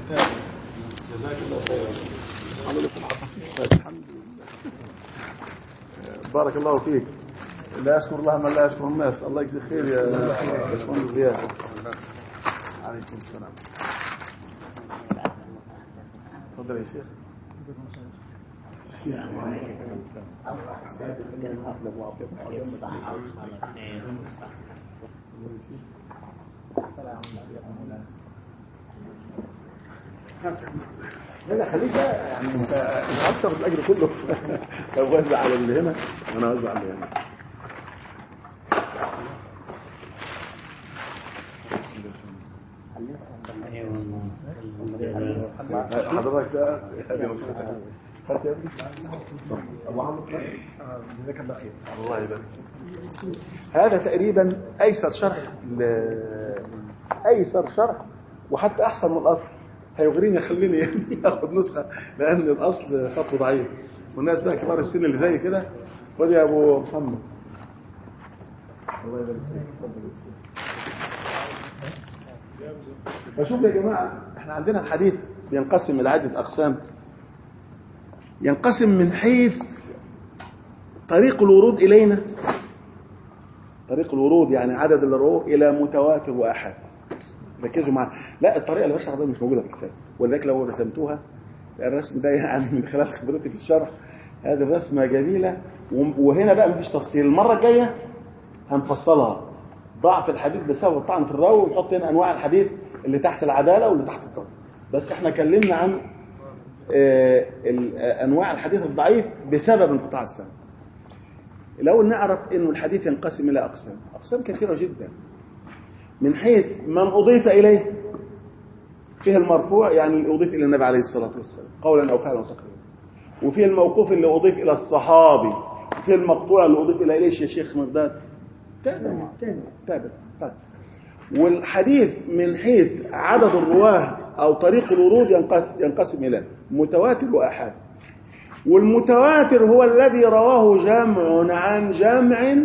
جزاك الله خيرا. الحمد لله. بارك الله فيك. لا يشكر الله من لا يشكر الناس. الله يجزيك خير يا باشمهندس زياد. عليكم السلام. تفضل يا شيخ. لا خليك يعني انت اكثر الاجر كله. لو وزع على اللي هنا وانا اوزع على اللي هنا. حضرتك ده خدت يا ابني ابو عمرو جزاك الله خير. الله يبارك. هذا تقريبا ايسر شرح وحتى احسن من الاصل. هيغريني يخليني اخد نسخه لان الاصل خطه ضعيف والناس بقى كبار السن اللي زي كده. خد يا ابو محمد. الله يبارك فيك. فشوف يا جماعه احنا عندنا الحديث بينقسم الى عده اقسام. ينقسم من حيث طريق الورود الينا، طريق الورود يعني عدد اللي رواه الى متواتر واحاد. ركزوا معايا. لا الطريقه اللي بشرح بيها مش موجوده في الكتاب، ولذلك لو رسمتوها الرسم ده يعني من خلال خبرتي في الشرح هذه الرسمه جميله. وهنا بقى مفيش تفصيل. المره الجايه هنفصلها ضعف الحديث بسبب الطعن في الراوي ونحط هنا انواع الحديث اللي تحت العداله واللي تحت الضبط. بس احنا اتكلمنا عن انواع الحديث الضعيف بسبب انقطاع السند. الاول نعرف انه الحديث ينقسم الى اقسام كثيره جدا. من حيث من أضيف إليه فيه المرفوع يعني اللي أضيف إلى النبي عليه الصلاة والسلام قولا أو فعلا تقريبا، وفيه الموقوف اللي أضيف إلى الصحابي، وفيه المقطوع اللي أضيف إلى إليش يا شيخ مرداد تابع. والحديث من حيث عدد الرواه أو طريق الورود ينقسم إلى متواتر وأحاد. والمتواتر هو الذي رواه جمع عن جمع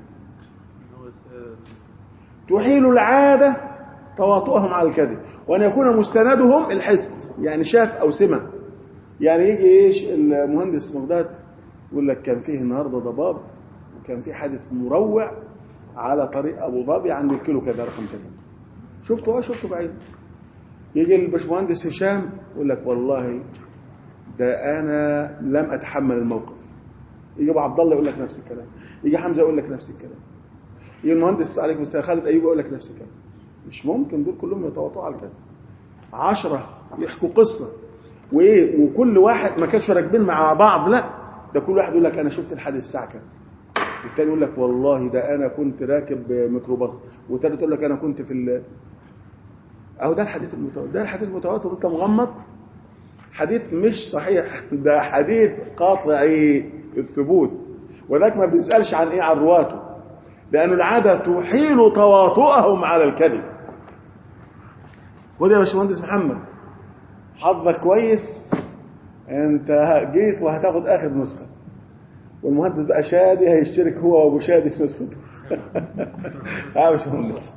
تحيل العادة تواطؤهم على الكذب، وأن يكون مستندهم الحس يعني شاف أو سمع. يعني يجي إيش المهندس مغداد يقول لك كان فيه النهاردة ضباب وكان فيه حادث مروع على طريق أبو ظبي عند الكيلو كذا رقم كذا. شفته بعيد. يجي الباشمهندس هشام يقول لك والله ده أنا لم أتحمل الموقف. يجي أبو عبد الله يقول لك نفس الكلام. يجي حمزة يقول لك نفس الكلام. يجي المهندس عليكم السلام خالد أيوب يقول لك نفس الكلام. مش ممكن دول كلهم يتواطؤوا على كده. 10 يحكوا قصة وإيه وكل واحد ما كانش راكبين مع بعض، لا ده كل واحد يقول لك أنا شفت الحادث الساعة كام، والتاني يقول لك والله ده أنا كنت راكب ميكروباص، والتالت يقول لك أنا كنت في أهو ده الحديث المتواتر. ده الحديث المتواتر وأنت مغمض حديث مش صحيح، ده حديث قاطعي الثبوت. وذاك ما بنسألش عن إيه عن رواته، لأن العادة تحيل تواطؤهم على الكذب. وده يا باشمهندس محمد حظك كويس انت جيت وهتاخد اخر نسخه، والمهندس بقى شادي هيشترك هو وابو شادي في نسخته. يا باشمهندس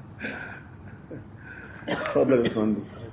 اتفضل يا باشمهندس.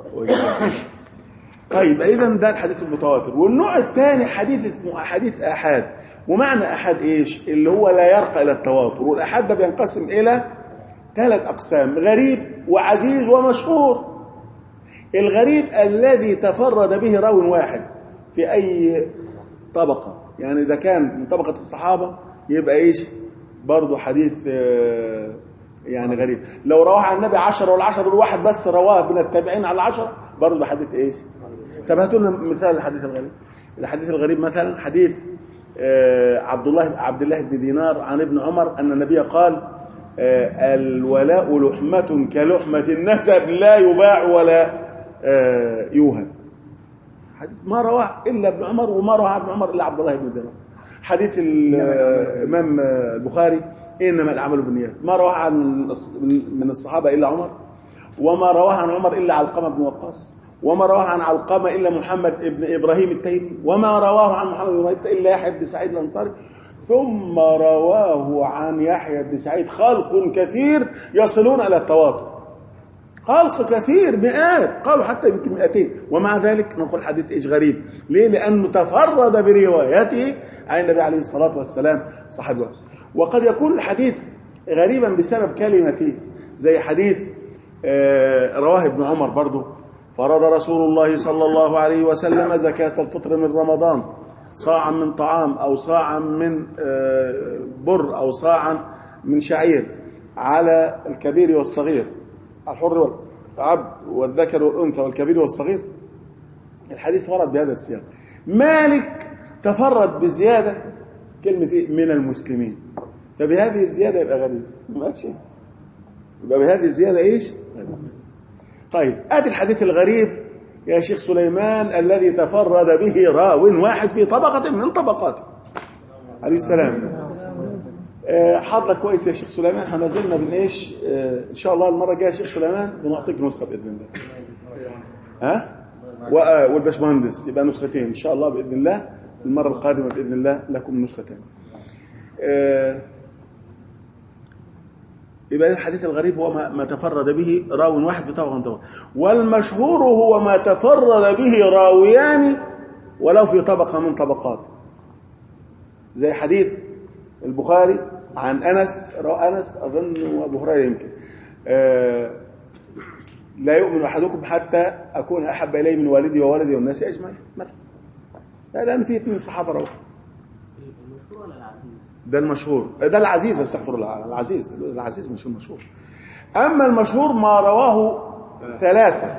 طيب اذا ده الحديث المتواتر. والنوع الثاني حديث احاد. ومعنى احاد ايش؟ اللي هو لا يرقى الى التواتر. والاحاد ده بينقسم الى 3 اقسام: غريب وعزيز ومشهور. الغريب الذي تفرد به راو واحد في اي طبقه، يعني اذا كان من طبقه الصحابه يبقى ايش برضه حديث يعني غريب. لو رواه عن النبي 10 والعشر الواحد بس رواه من التابعين على 10 برضه حديث ايش. طب هاتوا لنا مثال الحديث الغريب. الحديث الغريب مثلا حديث عبد الله بن دينار عن ابن عمر ان النبي قال الولاء لحمة كلحمة النسب لا يباع ولا يوهب. ما رواه إلا ابن عمر، وما رواه ابن عمر إلا عبد الله بن دينار. حديث الإمام البخاري إنما الأعمال بالنيات، ما رواه عن من الصحابة إلا عمر، وما رواه عن عمر إلا علقمة بن وقاص، وما رواه عن علقمة إلا محمد بن إبراهيم التيمي، وما رواه عن محمد بن إبراهيم إلا يحيى بن سعيد الأنصاري، ثم رواه عن يحيى بن سعيد خلق كثير يصلون إلى التواتر. خلق كثير، مئات، قالوا حتى يمكن 200، ومع ذلك نقول حديث ايش غريب. ليه؟ لانه تفرد بروايته عن النبي عليه الصلاه والسلام صاحبه. وقد يكون الحديث غريبا بسبب كلمه فيه، زي حديث رواه ابن عمر برضه: فرض رسول الله صلى الله عليه وسلم زكاة الفطر من رمضان، صاعا من طعام أو صاعا من بر أو صاعا من شعير، على الكبير والصغير، الحر والعبد والذكر والأنثى والكبير والصغير. الحديث ورد بهذا السياق. مالك تفرد بزيادة كلمة إيه؟ من المسلمين. فبهذه الزيادة يبقى غريب، ما في شيء، يبقى بهذه الزيادة إيش؟ طيب ادي الحديث الغريب يا شيخ سليمان الذي تفرد به راو واحد في طبقة من طبقاته عليه السلام. حظك كويس يا شيخ سليمان، احنا ما زلنا بنعيش ان شاء الله المره الجايه يا شيخ سليمان بنعطيك نسخه باذن الله. ها؟ والباشمهندس يبقى نسختين ان شاء الله باذن الله، المره القادمه باذن الله لكم نسختين. يبقى الحديث الغريب هو ما تفرد به راو واحد في طبقة من طبقة، والمشهور هو ما تفرد به راويان ولو في طبقة من طبقات، زي حديث البخاري عن أنس، روى أنس أظن وأبو هريرة يمكن، لا يؤمن أحدكم حتى أكون أحب إليه من والدي وولدي والناس أجمعين مثلا. لأن في 2 صحابة رواه. ده المشهور، ده العزيز، استغفر الله، العزيز مش المشهور. أما المشهور ما رواه 3،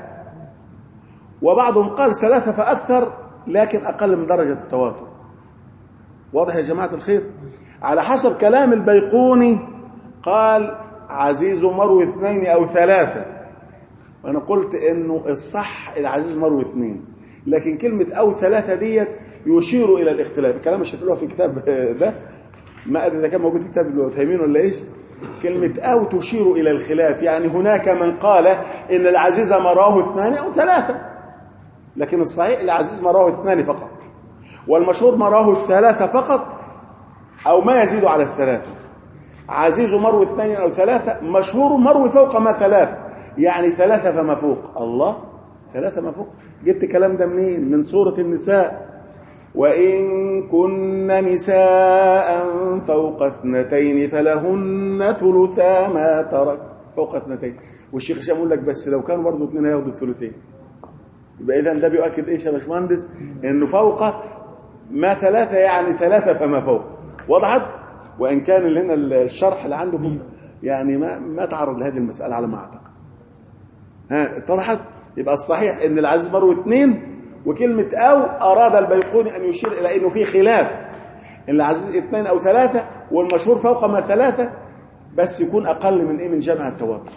وبعضهم قال 3 فأكثر، لكن أقل من درجة التواتر. واضح يا جماعة الخير؟ على حسب كلام البيقوني قال عزيز مروي 2 أو 3، وأنا قلت إنه الصح العزيز مروي 2، لكن كلمة أو 3 ديت يشير إلى الاختلاف. الكلام مش هتقولوه في كتاب ده، ما أدري إذا كان موجود في كتاب ابن عثيمين ولا إيش. كلمة أو تشير إلى الخلاف، يعني هناك من قال إن العزيز مراه 2 أو 3، لكن الصحيح العزيز مراه 2 فقط، والمشهور مراه 3 فقط أو ما يزيد على 3. عزيز مروي 2 أو 3، مشهور مروي فوق ما 3، يعني 3 فما فوق. الله، 3 ما فوق، جبت كلام ده منين؟ من سورة النساء: وإن كن نساء فوق 2 فلهن ثلثا ما ترك. فوق 2، والشيخ هشام يقول لك بس لو كانوا برضه 2 هياخدوا الثلثين. يبقى إذا ده بيؤكد إيش يا باشمهندس؟ إنه فوق ما 3 يعني 3 فما فوق. وضحت؟ وإن كان هنا الشرح اللي عندكم يعني ما تعرض لهذه المسألة على ما أعتقد. ها اتضحت؟ يبقى الصحيح إن العزيز مروي 2، وكلمة أو أراد البيقوني أن يشير إلى أنه في خلاف، إن العزيز 2 أو 3، والمشهور فوق ما 3، بس يكون أقل من إيه؟ من جمع التواتر.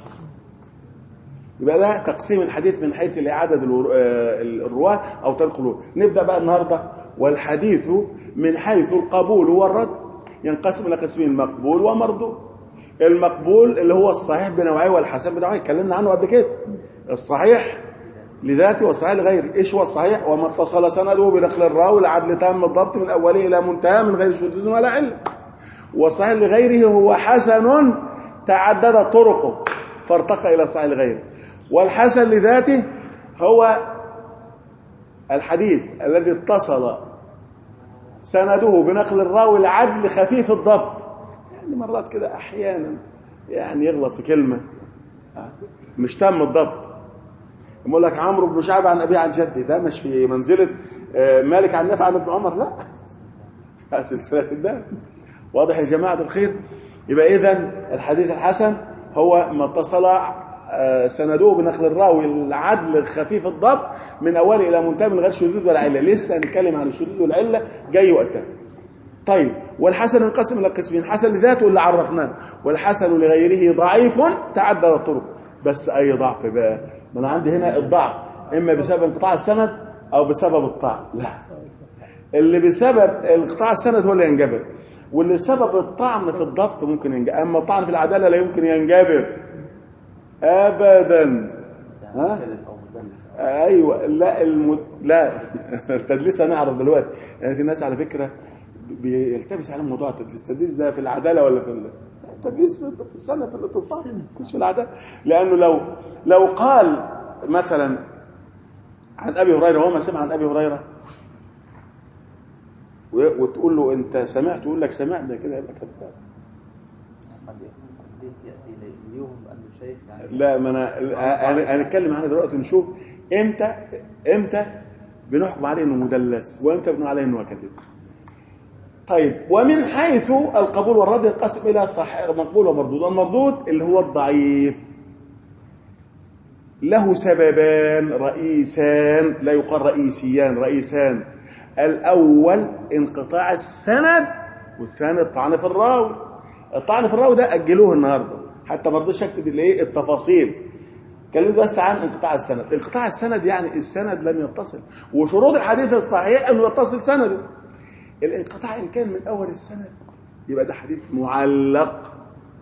يبقى ده تقسيم الحديث من حيث الإعادة الرواة أو تنقلوه. نبدأ بقى النهاردة. والحديث من حيث القبول والرد ينقسم إلى قسمين: مقبول ومردود. المقبول اللي هو الصحيح بنوعيه والحسن بنوعيه، اتكلمنا عنه قبل كده. الصحيح لذاته والصحيح لغيره. ايش هو الصحيح؟ وما اتصل سنده بنقل الراوي العدل تام الضبط من اوله الى منتهى من غير شذوذ ولا علم. والصحيح لغيره هو حسن تعدد طرقه فارتقى الى صحيح لغيره. والحسن لذاته هو الحديث الذي اتصل سنده بنقل الراوي العدل خفيف الضبط. يعني مرات كده احيانا يعني يغلط في كلمه مش تام الضبط، يقول لك عمرو بن شعب عن ابي عن جدي، ده مش في منزله مالك عن نافع عن ابن عمر، لا، سلسله الدم. واضح يا جماعه الخير؟ يبقى اذا الحديث الحسن هو ما اتصل سنده بنقل الراوي العدل خفيف الضبط من اوله الى منتهى من غير شذوذ ولا عله. لسه هنتكلم عن الشذوذ والعله جاي وقتها. طيب، والحسن ينقسم الى قسمين: حسن لذاته اللي عرفناه، والحسن لغيره ضعيف تعدد الطرق. بس اي ضعف بقى؟ ما انا عندي هنا الضعف اما بسبب انقطاع السند او بسبب الطعن. لا، اللي بسبب انقطاع السند هو اللي ينجبر، واللي بسبب الطعن في الضبط ممكن ينجبر، اما الطعن في العداله لا يمكن ينجبر ابدا. ها؟ ايوه، لا التدليس هنعرف دلوقتي. يعني في ناس على فكره بيلتبس عليهم موضوع التدليس. التدليس ده في العداله ولا في التدليس في السنة في الاتصال مش في العدد. لأنه لو قال مثلا عن أبي هريرة وهو ما سمع عن أبي هريرة وتقول له أنت سمعت يقول لك سمعت، ده كده يبقى كذاب. لا ما أنا هنتكلم عنه دلوقتي نشوف إمتى بنحكم عليه إنه مدلس وإمتى بنقول عليه إنه كذاب. طيب، ومن حيث القبول والرد ينقسم إلى صحيح مقبول ومردود. المردود اللي هو الضعيف له سببان رئيسان، لا يقال رئيسيان، رئيسان. الأول انقطاع السند، والثاني الطعن في الراوي. الطعن في الراوي ده أجلوه النهارده حتى ما رضيتش اكتب التفاصيل، كلمت بس عن انقطاع السند. انقطاع السند يعني السند لم يتصل، وشروط الحديث الصحيح انه يتصل سنده. الانقطاع ان كان من اول السند يبقى ده حديث معلق.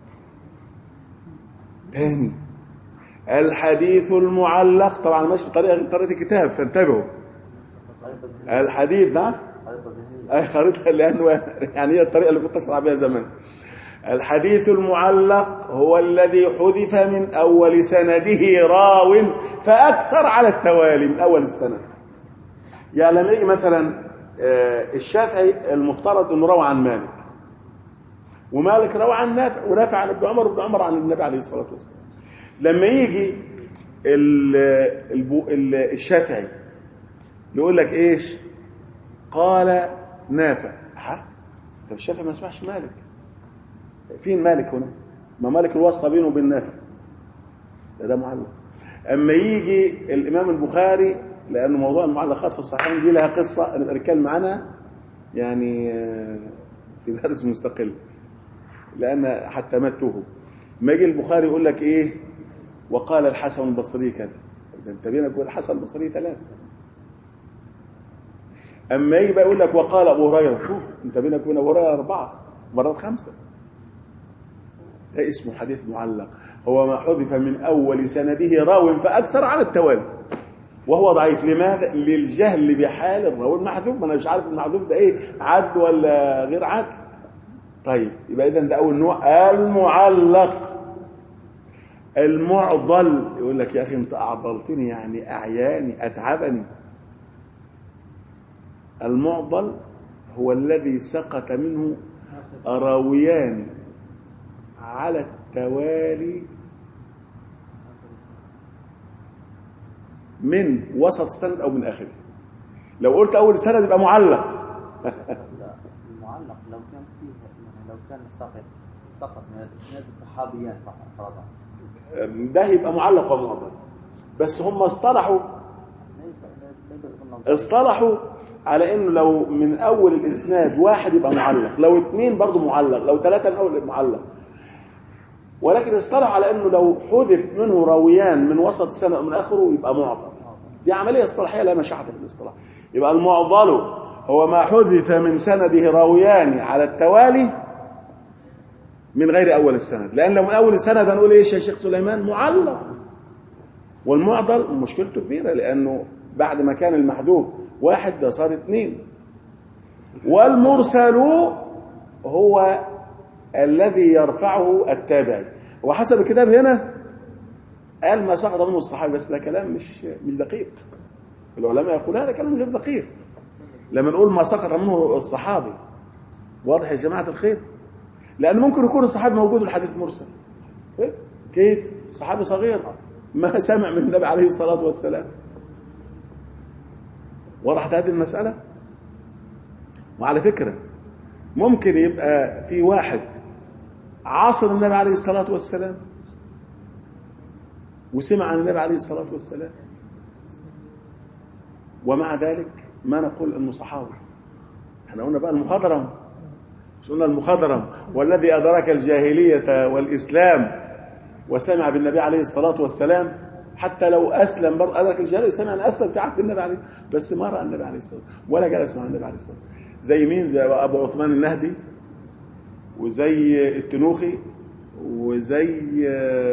ثاني، الحديث المعلق طبعا ماشي بطريقه غير طريقه الكتاب، فانتبهوا. الحديث ده اي خريطه، لانه يعني هي الطريقه اللي كنت اسمع بها زمان. الحديث المعلق هو الذي حذف من أول سنده راو فأكثر على التوالي من أول السند. يعني لما يجي مثلا الشافعي المفترض أنه روى عن مالك، ومالك روى عن نافع، ونافع عن ابن عمر، وابن عمر عن النبي عليه الصلاة والسلام. لما يجي الشافعي يقول لك إيش؟ قال نافع. طب الشافعي ما سمعش مالك، فين مالك هنا؟ ما مالك الوصى بينه وبين نافع، ده معلق. اما يجي الامام البخاري، لانه موضوع المعلقات في الصحيحين دي لها قصه نبقى نتكلم عنها يعني في درس مستقل، لان حتى متوه. ما يجي البخاري يقول لك ايه؟ وقال الحسن البصري كذا، ده انت بينك وبين الحسن البصري 3. اما يجي بقى يقول لك وقال ابو هريره، شوف انت بينك وبين ابو هريره 4 مرات 5. ده اسمه حديث معلق، هو ما حذف من أول سنده راو فأكثر على التوالي، وهو ضعيف. لماذا؟ للجهل بحال الراوي المحذوف. ما أنا مش عارف المحذوف ده إيه، عدل ولا غير عدل. طيب، يبقى إذن ده أول نوع، المعلق. المعضل يقول لك يا أخي أنت أعضلتني، يعني أعياني، أتعبني. المعضل هو الذي سقط منه راويان على التوالي من وسط السند او من اخره. لو قلت اول سند يبقى معلق. المعلق لو كان فيه، لو كان سقط من الاسناد الصحابيان فرضا، ده يبقى معلق ومعضل. بس هم اصطلحوا على انه لو من اول الاسناد 1 يبقى معلق، لو 2 برضه معلق، لو 3 من اول معلق. ولكن اصطلحوا على انه لو حذف منه راويان من وسط السند ومن اخره يبقى معضل. دي عمليه اصطلاحيه لا مشاحه في الاصطلاح. يبقى المعضل هو ما حذف من سنده راويان على التوالي من غير اول السند، لان لو من اول السند هنقول ايش يا شيخ سليمان؟ معلق. والمعضل مشكلته كبيره، لانه بعد ما كان المحذوف 1 ده صار 2. والمرسل هو الذي يرفعه التابعي. وحسب الكتاب هنا قال ما سقط منه الصحابي، بس ده كلام مش دقيق. العلماء يقول هذا كلام غير دقيق. لما نقول ما سقط منه الصحابي، واضح يا جماعة الخير؟ لأن ممكن يكون الصحابي موجود والحديث مرسل. كيف؟ صحابي صغير ما سمع من النبي عليه الصلاة والسلام. وضحت هذه المسألة؟ وعلى فكرة ممكن يبقى في واحد عاصر النبي عليه الصلاة والسلام وسمع عن النبي عليه الصلاة والسلام، ومع ذلك ما نقول انه صحابي. احنا قلنا بقى المخضرم، مش قلنا المخضرم والذي أدرك الجاهلية والإسلام وسمع بالنبي عليه الصلاة والسلام، حتى لو أسلم برضه أدرك الجاهلية وسمع أن أسلم في عهد النبي عليه، بس ما رأى النبي عليه الصلاة ولا جلس مع النبي عليه الصلاة. زي مين؟ زي أبو عثمان النهدي، وزي التنوخي، وزي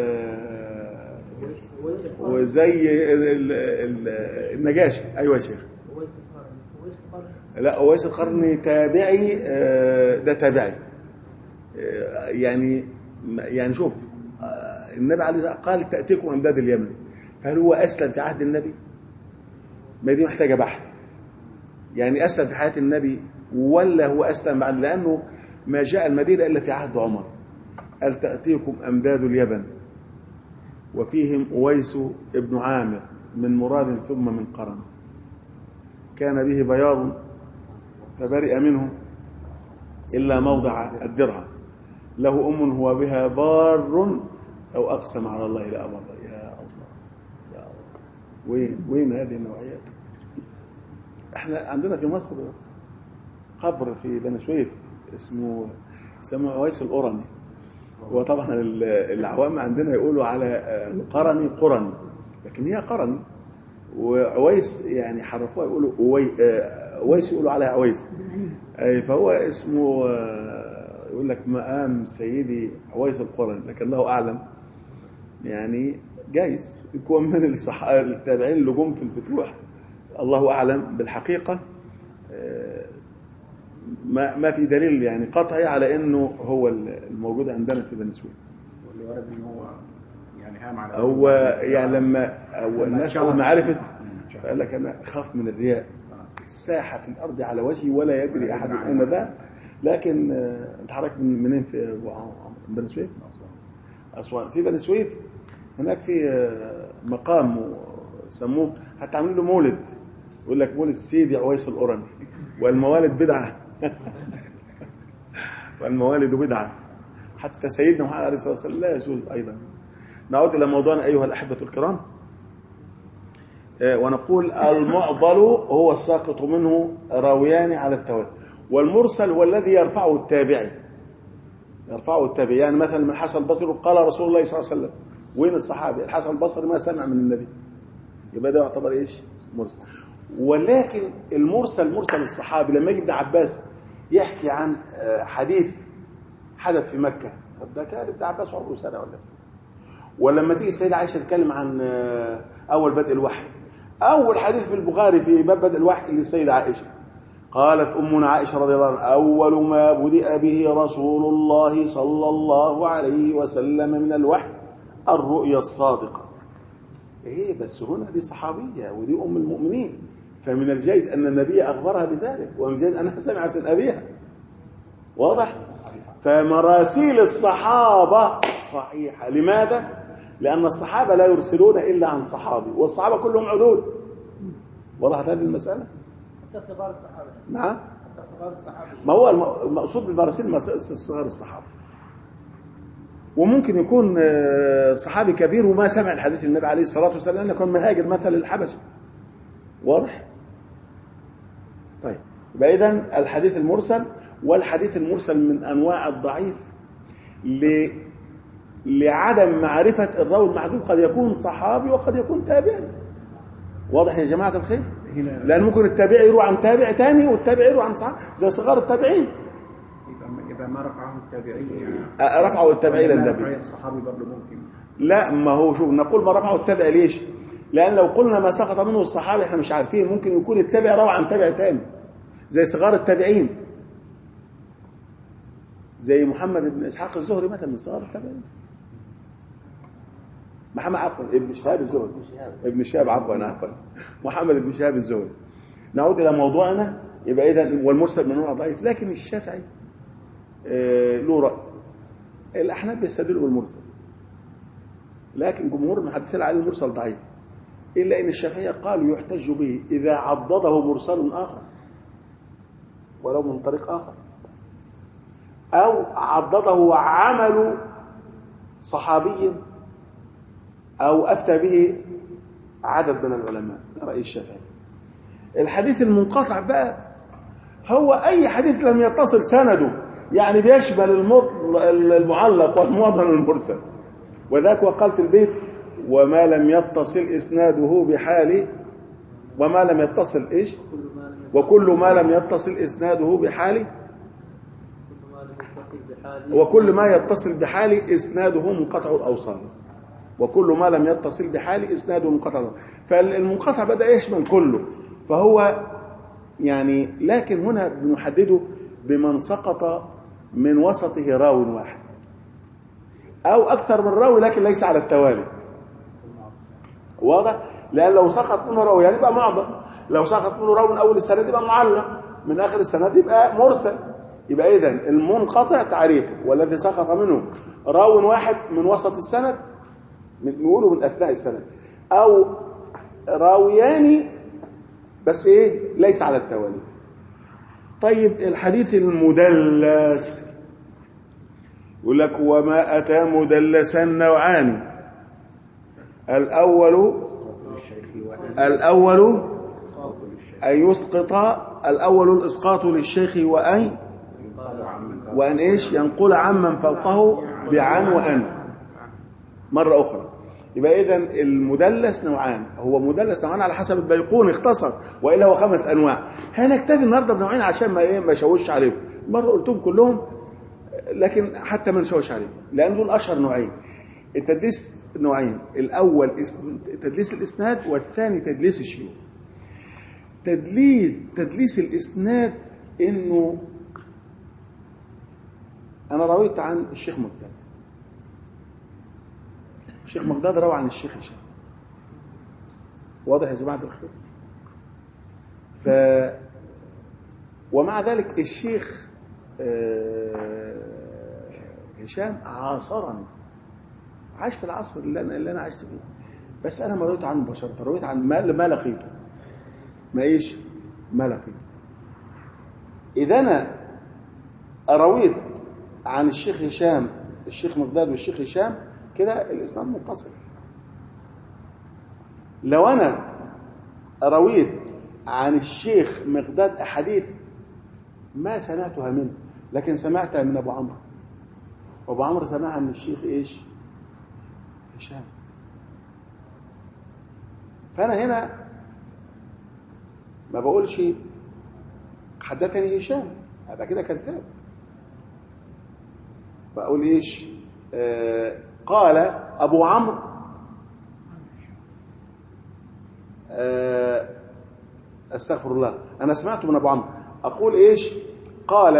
النجاشي. أيوة يا شيخ. لا، أويس القرني تابعي، ده تابعي يعني يعني شوف النبي عليه الصلاة والسلام قال تأتيكم أمداد اليمن، فهل هو أسلم في عهد النبي؟ ما دي محتاجة بحث. يعني أسلم في حياة النبي ولا هو أسلم بعد؟ لأنه ما جاء المدينة إلا في عهد عمر. قال تأتيكم أمداد اليمن وفيهم أويس ابن عامر من مراد ثم من قرن، كان به بياض فبرئ منه إلا موضع الدرهم، له أم هو بها بار أو أقسم على الله لا أبر. يا الله يا الله، وين هذه النوعيات؟ احنا عندنا في مصر قبر في بني سويف اسمه أويس القرني، وطبعا العوام عندنا يقولوا على قرني قرني، لكن هي قرني، وعويس يعني حرفوها يقولوا أويس يقولوا عليها عويس. فهو اسمه يقول لك مقام سيدي عويس القرني، لكن الله أعلم يعني جايز يكون من التابعين اللي جم في الفتوح، الله أعلم بالحقيقة. ما في دليل يعني قطعي على انه هو الموجود عندنا في بني سويف. واللي ورد ان هو يعني هام على هو يعني لما الناس اول ما عرفت فقال لك انا اخاف من الرياء، الساحه في الارض على وجهي ولا يدري احد اين ذا. لكن انت حضرتك منين؟ في بني سويف؟ اسوان. في بني سويف هناك في مقام سموه، حتى عاملين له مولد، يقول لك مولد سيدي عويس القرني، والموالد بدعه والموالد بدعه، حتى سيدنا محمد عليه الصلاه والسلام لا يجوز ايضا. نعود الى موضوعنا ايها الاحبه الكرام، ونقول المعضل هو الساقط منه راويان على التواتر، والمرسل هو الذي يرفعه التابعي. يعني مثلا من الحسن البصري قال رسول الله صلى الله عليه وسلم، وين الصحابي؟ الحسن البصري ما سمع من النبي، يبقى ده يعتبر ايش؟ مرسل. ولكن المرسل مرسل الصحابي، لما يجي ابن عباس يحكي عن حديث حدث في مكة، طب ده كان ابن عباس عمره سنة ولا؟ ولما تيجي السيدة عائشة تتكلم عن أول بدء الوحي، أول حديث في البخاري في باب بدء الوحي للسيدة عائشة، قالت أمنا عائشة رضي الله عنها أول ما بدأ به رسول الله صلى الله عليه وسلم من الوحي الرؤيا الصادقة. إيه بس هنا دي صحابية ودي أم المؤمنين، فمن الجائز أن النبي أخبرها بذلك، ومن الجائز أنها سمعت من أبيها. واضح؟ فمراسيل الصحابة صحيحة. لماذا؟ لأن الصحابة لا يرسلون إلا عن صحابي، والصحابة كلهم عدول. وضحت هذه المسألة؟ حتى صغار الصحابة. نعم؟ حتى صغار الصحابة. ما هو المقصود بالمراسيل صغار الصحابة. وممكن يكون صحابي كبير وما سمع الحديث النبي عليه الصلاة والسلام، لأنه كان مهاجر مثل الحبشة. واضح؟ طيب يبقى إذن الحديث المرسل، والحديث المرسل من أنواع الضعيف لعدم معرفة الراوي المحذوف، قد يكون صحابي وقد يكون تابعي. واضح يا جماعة الخير؟ لأن ممكن التابعي يروى عن تابع تاني والتابعي يروى عن صحابي، زي صغار التابعين. يبقى ما رفعه التابعي رفعه التابعي للنبي. الصحابي برضه ممكن. لا، ما هو شوف نقول ما رفعه التابعي ليش؟ لأن لو قلنا ما سقط منه الصحابي احنا مش عارفين، ممكن يكون التابعي روى عن تابع تاني زي صغار التابعين، زي محمد بن إسحاق الزهري مثلا من صغار التابعين. محمد عفوا ابن شهاب الزهري، ابن شهاب عفوا محمد بن شهاب الزهري. نعود إلى موضوعنا. يبقى إذن والمرسل من نوع ضعيف، لكن الشافعي له رأي. الأحناف بيستدلوا بالمرسل، لكن جمهور المحدثين على المرسل ضعيف، إلا أن الشافعية قالوا يحتج به إذا عضده مرسل آخر ولو من طريق آخر، أو عضده عمل صحابي أو أفتى به عدد من العلماء. ده رأي الشافعي. الحديث المنقطع بقى هو أي حديث لم يتصل سنده، يعني بيشمل المعلق والمعضل المرسل. وذاك وقال في البيت وما لم يتصل إسناده بحال، وما لم يتصل إيش؟ وكل ما لم يتصل إسناده بحال، وكل ما يتصل بحال إسناده منقطع الأوصال، وكل ما لم يتصل بحال إسناده منقطع. فالمنقطع بدأ يشمل كله، فهو يعني لكن هنا بنحدده بمن سقط من وسطه راو واحد. أو أكثر من راوي لكن ليس على التوالي. واضح؟ لأن لو سقط منه راوي يعني يبقى معضل، لو سقط منه راوي من أول السند يبقى معلق، من آخر السند يبقى مرسل. يبقى إذن المنقطع تعريف، والذي سقط منه راو واحد من وسط السند، نقوله من أثناء السند، أو راويان بس إيه ليس على التوالي. طيب الحديث المدلس يقول لك وما أتى مدلسا نوعان، الأول أن يسقط، الأول الإسقاط للشيخ وأن إيش ينقل عمن فوقه بعن وأن مرة أخرى. يبقى إذن المدلس نوعان، هو مدلس نوعان على حسب البيقوني اختصر، وإلا هو 5 أنواع. هنكتفي النهارده بنوعين عشان ما شوش عليهم، مرة قلتهم كلهم لكن حتى ما نشوش عليهم، لأن دول أشهر نوعين. التدليس نوعين، الأول تدليس الإسناد، والثاني تدليس الشيوخ. تدليس الإسناد إنه أنا رويت عن الشيخ مقداد، الشيخ مقداد روى عن الشيخ هشام، واضح يا جماعة الخير؟ ومع ذلك الشيخ هشام عاصرني، عاش في العصر اللي أنا عشت فيه، بس أنا ما رويت عنه مباشرة، رويت عن ما لقيته، ما لقيته. إذا أنا رويت عن الشيخ هشام، الشيخ مقداد والشيخ هشام، كده الإسناد متصل. لو أنا رويت عن الشيخ مقداد أحاديث ما سمعتها منه، لكن سمعتها من أبو عمرو، وأبو عمرو سمعها من الشيخ إيش؟ هشام. فأنا هنا ما بقولش حدثني هشام، هبقى كده كذاب. بقول إيش؟ قال أبو عمرو استغفر الله، أنا سمعته من أبو عمرو. أقول إيش؟ قال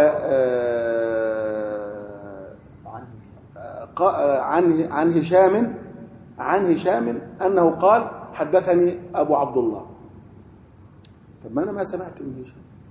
عن هشام أنه قال حدثني أبو عبد الله. طب ما أنا ما سمعت من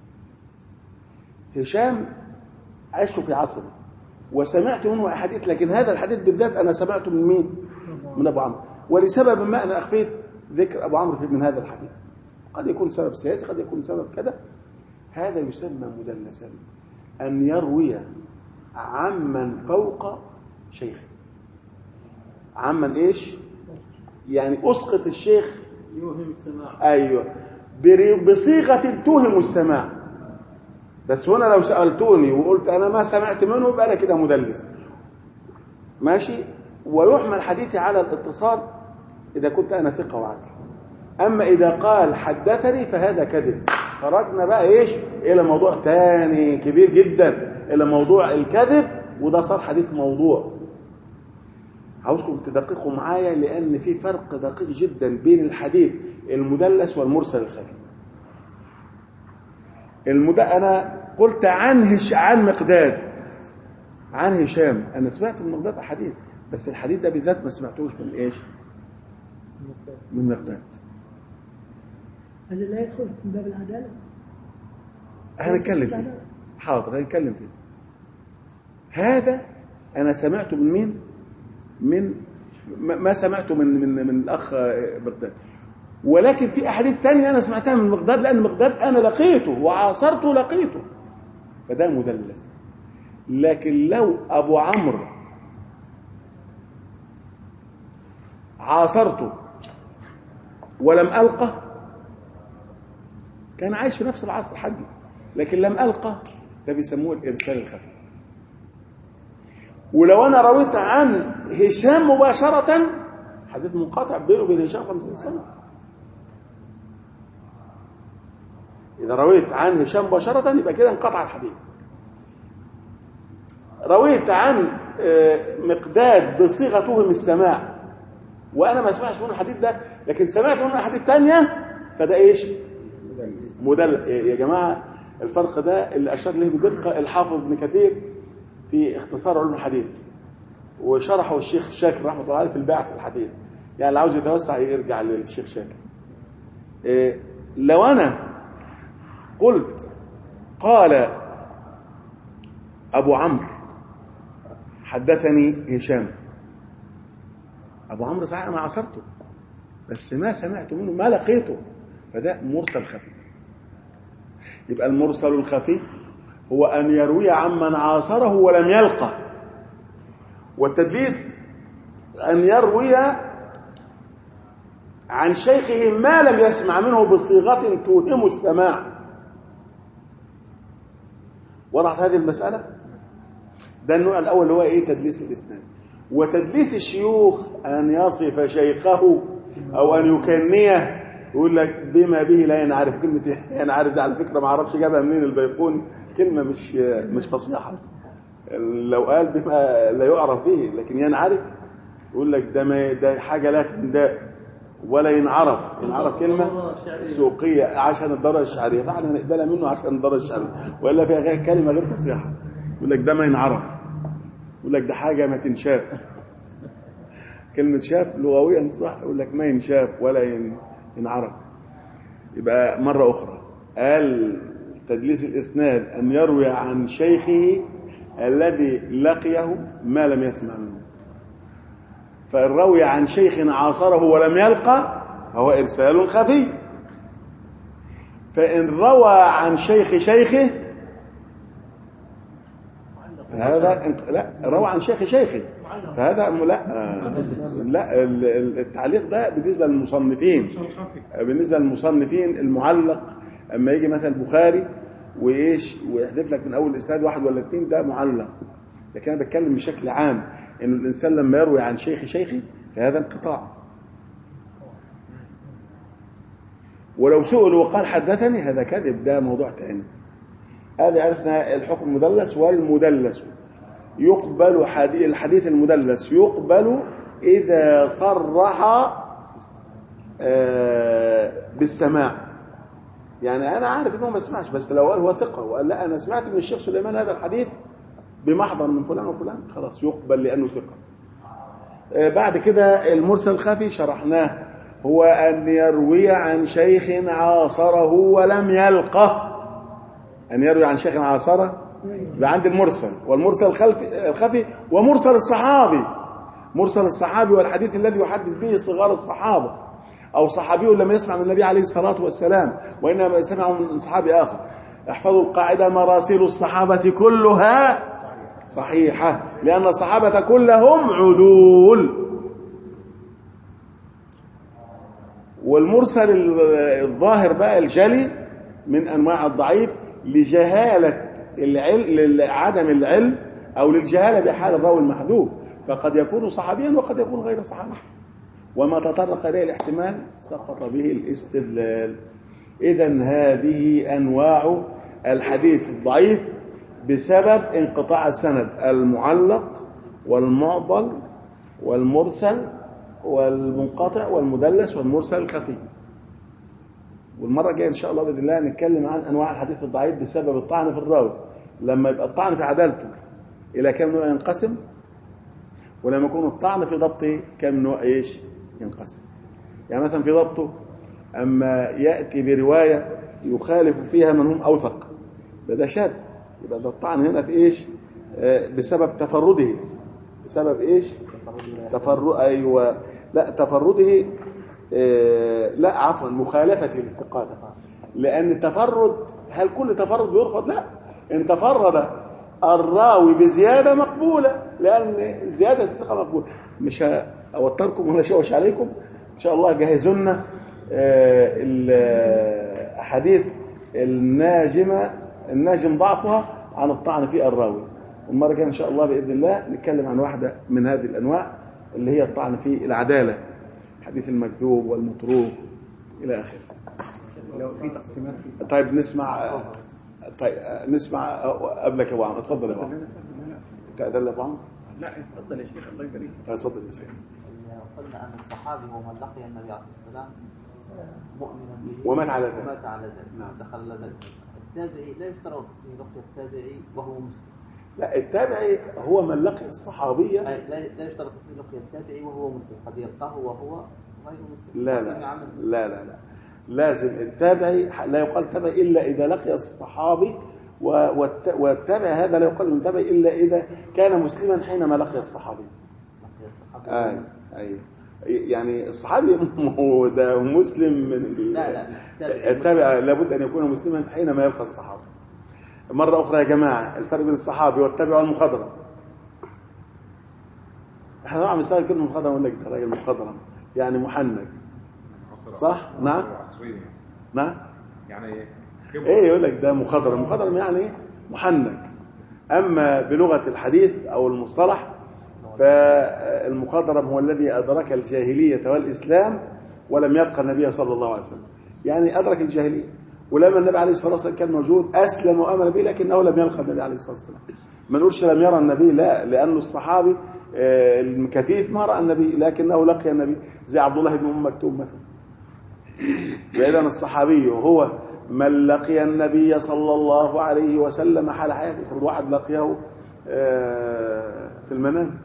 هشام عشت في عصره وسمعت منه أحاديث، لكن هذا الحديث بالذات أنا سمعته من مين؟ من أبو عمرو. ولسبب ما أنا أخفيت ذكر أبو عمرو من هذا الحديث، قد يكون سبب سياسي، قد يكون سبب كذا. هذا يسمى مدلسا، أن يروي عمن فوق شيخه. عمن إيش؟ يعني أسقط الشيخ، يوهم السماع، أيوه، بصيغة توهم السماع. بس هنا لو سألتوني وقلت أنا ما سمعت منه يبقى أنا كده مدلس، ماشي. ويحمل حديثي على الاتصال إذا كنت أنا ثقة وعدل. أما إذا قال حدثني فهذا كذب. خرجنا بقى إيش إلى موضوع تاني كبير جدا، إلى موضوع الكذب، وده صار حديث موضوع. عاوزكم تدققوا معايا، لأن في فرق دقيق جدا بين الحديث المدلس والمرسل الخفي. أنا قلت عن مقداد، عن هشام، أنا سمعت من مقداد أحاديث، بس الحديث ده بالذات ما سمعتوش من إيش؟ من مقداد. هذا لا يدخل من باب العدالة؟ هنتكلم فيه، حاضر هنتكلم فيه. هذا أنا سمعته من مين؟ من ما سمعته من الأخ مقداد. ولكن في أحاديث تانية أنا سمعتها من مقداد، لأن مقداد أنا لقيته وعاصرته لقيته، فده مدلس. لكن لو أبو عمرو عاصرته ولم ألقه، كان عايش في نفس العصر حقي، لكن لم ألقه، ده بيسموه الإرسال الخفي. ولو أنا رويت عن هشام مباشرة، حديث منقطع بينه وبين هشام 50 سنة. إذا رويت عن هشام مباشرة يبقى كده انقطع الحديث. رويت عن مقداد بصيغة توهم السماع وأنا ما سمعتش منه الحديث ده، لكن سمعت منه حديث تانية، فده إيش؟ مدلس. يا جماعة الفرق ده اللي أشار له بدقة الحافظ ابن كثير في اختصار علوم الحديث. وشرحه الشيخ شاكر رحمه الله عليه في الباعث الحديث، يعني اللي عاوز يتوسع يرجع للشيخ شاكر. لو أنا قلت قال أبو عمرو حدثني هشام، أبو عمرو صحيح أنا عاصرته بس ما سمعت منه ما لقيته، فده مرسل خفي. يبقى المرسل الخفي هو أن يروي عمن عاصره ولم يلقى، والتدليس أن يروي عن شيخه ما لم يسمع منه بصيغة توهم السماع. وضعت هذه المسألة؟ ده النوع الأول اللي هو إيه؟ تدليس الإسناد. وتدليس الشيوخ أن يصف شيخه أو أن يكنيه، يقول لك بما به لا ينعرف. كلمة ينعرف ده على فكرة ما اعرفش جابها منين البيقوني، كلمة مش فصيحة. لو قال بما لا يعرف به، لكن ينعرف يقول لك ده حاجة لا تنداء ولا ينعرف كلمة سوقية عشان الدرجة الشعرية، فاحنا هنقبلها منه عشان الدرجة الشعرية، وإلا فيها غير كلمة غير فصيحة. يقول لك ده ما ينعرف، يقول لك ده حاجة ما تنشاف. كلمة شاف لغويا صح، يقول لك ما ينشاف ولا ينعرف. يبقى مرة أخرى قال تدليس الإسناد أن يروي عن شيخه الذي لقيه ما لم يسمع منه. فإن روي عن شيخ عاصره ولم يلقى فهو إرسال خفي. فإن روى عن شيخه فهذا لا، روى عن شيخه فهذا لا التعليق ده بالنسبة للمصنفين المعلق. اما يجي مثلا البخاري ويحذف لك من اول الاسناد واحد ولا اثنين، ده معلق. لكن انا بتكلم بشكل عام انه الانسان لما يروي عن شيخه فهذا انقطاع. ولو سئل وقال حدثني هذا كذب، ده موضوع ثاني. هذا عرفنا الحكم المدلس والمدلس. يقبل الحديث المدلس يقبل إذا صرح بالسماع. يعني أنا عارف إنه ما سمعش، بس لو قال هو ثقة وقال لا أنا سمعت من الشيخ سليمان هذا الحديث بمحضر من فلان وفلان، خلاص يقبل لأنه ثقة. بعد كده المرسل الخفي شرحناه، هو أن يروي عن شيخ عاصره ولم يلقه. أن يروي عن شيخ عاصره يبقى عند المرسل، والمرسل الخفي ومرسل الصحابي. مرسل الصحابي والحديث الذي يحدث به صغار الصحابة، أو صحابي لم يسمع من النبي عليه الصلاة والسلام وإنما سمعه من صحابي آخر. احفظوا القاعدة: مراسيل الصحابة كلها صحيحة، لأن الصحابة كلهم عدول. والمرسل الظاهر بقى الجلي من أنواع الضعيف لجهالة العلم، لعدم العلم أو للجهالة بحال الراوي المحذوف، فقد يكون صحابيا وقد يكون غير صحابي، وما تطرق إليه الاحتمال سقط به الاستدلال. إذن هذه أنواع الحديث الضعيف بسبب انقطاع السند: المعلق والمعضل والمرسل والمنقطع والمدلس والمرسل الخفي. والمرة الجاية إن شاء الله بإذن الله نتكلم عن أنواع الحديث الضعيف بسبب الطعن في الراوي. لما يبقى الطعن في عدالته إلى كم نوع ينقسم، ولما يكون الطعن في ضبطه كم نوع ينقسم. يعني مثلا في ضبطه أما يأتي برواية يخالف فيها من هم أوثق ده شاذ، يبقى ده الطعن هنا في بسبب تفرده. بسبب تفرده. لا عفوا، مخالفة للثقات. لأن التفرد، هل كل تفرد يرفض؟ لا، إن تفرد الراوي بزيادة مقبولة، لأن زيادة الثقة مقبولة. مش أوتركم ولا شوش عليكم، إن شاء الله جهزوا لنا الأحاديث الناجم ضعفها عن الطعن في الراوي. المرة الجاية إن شاء الله بإذن الله نتكلم عن واحدة من هذه الأنواع اللي هي الطعن في العدالة، حديث المكذوب والمتروك إلى آخره. لو في تقسيمات. طيب نسمع قبلك يا ابو عمرو. اتفضل يا ابو عمرو. تأذن يا ابو عمرو؟ لا اتفضل يا شيخ، الله يبارك. اتفضل يا شيخ. قلنا أن الصحابي هو من لقي النبي عليه السلام مؤمنا به ومات على ذلك. ومات على ذلك. نعم. دخل ذلك. التابعي لا يشترط في لقي التابعي وهو مسلم. لا، التابعي هو من لقي الصحابية. لا يشترط في لقي التابعي وهو مسلم، قد يلقاه وهو غير مسلم. لا لا لا لا لا، لازم التابعي لا يقال تابعي إلا إذا لقي الصحابي، والتابعي هذا لا يقال من تابعي إلا إذا كان مسلما حينما لقي الصحابي. لقي الصحابي. أي يعني الصحابي هو ده مسلم من لا التابع لابد أن يكون مسلما حينما يلقى الصحابي. مرة أخرى يا جماعة، الفرق بين الصحابي والتابع والمخضرم. احنا طبعا بنسأل كلمة مخضرم ولا ده راجل مخضرم يعني محنك، صح؟ نعم نعم يعني ايه يقول لك ده مخضرم. مخضرم يعني محنك. اما بلغة الحديث او المصطلح فالمخضرم هو الذي ادرك الجاهلية والاسلام ولم يلقى النبي صلى الله عليه وسلم، يعني ادرك الجاهلية، ولما النبي عليه الصلاة والسلام كان موجود اسلم وامن به، لكنه لم يلقى النبي عليه الصلاة والسلام. ما نقولش لم يرى النبي، لا، لانه الصحابي الكثيف ما راى النبي لكنه لقي النبي، زي عبد الله بن ام مكتوم مثلا. واذا الصحابي هو من لقي النبي صلى الله عليه وسلم حال حياته. افرض واحد لقيه في المنام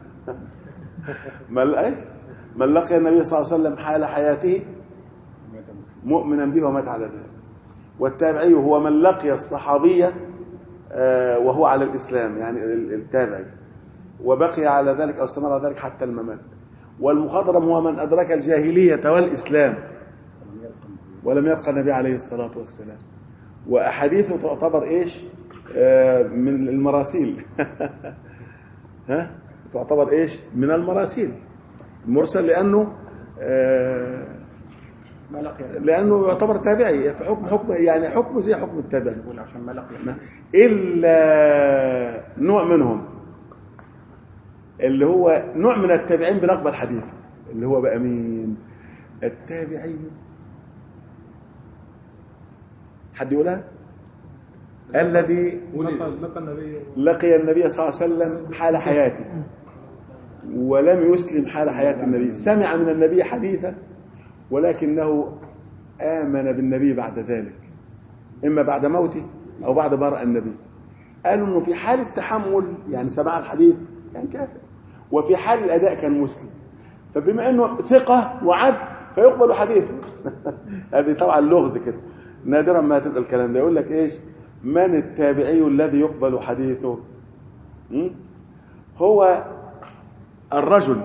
من لقي النبي صلى الله عليه وسلم حال حياته مؤمنا به ومات على ذلك. والتابعي هو من لقي الصحابية وهو على الإسلام، يعني التابعي، وبقي على ذلك أو استمر على ذلك حتى الممات. والمخضرم هو من أدرك الجاهلية والإسلام ولم يلقى النبي عليه الصلاة والسلام. وأحاديثه تعتبر إيش؟ من المراسيل ها؟ تعتبر إيش؟ من المراسيل. المرسل لأنه يعتبر تابعي، في حكم يعني حكمه زي حكم التابعي، عشان ما لقي إلا نوع منهم اللي هو نوع من التابعين بنقبل حديثه، اللي هو بقى مين؟ التابعي. حد يقولها؟ الذي لقي النبي صلى الله عليه وسلم حال حياته ولم يسلم حال حياة النبي، سمع من النبي حديثا ولكنه آمن بالنبي بعد ذلك، إما بعد موته أو بعد برأ النبي. قالوا أنه في حال التحمل يعني سماع الحديث كان كافر، وفي حال الأداء كان مسلم، فبما أنه ثقة وعد فيقبل حديثه هذه طبعا لغز كده، نادرا ما تبقى الكلام ده. يقول لك إيش؟ من التابعي الذي يقبل حديثه؟ هو الرجل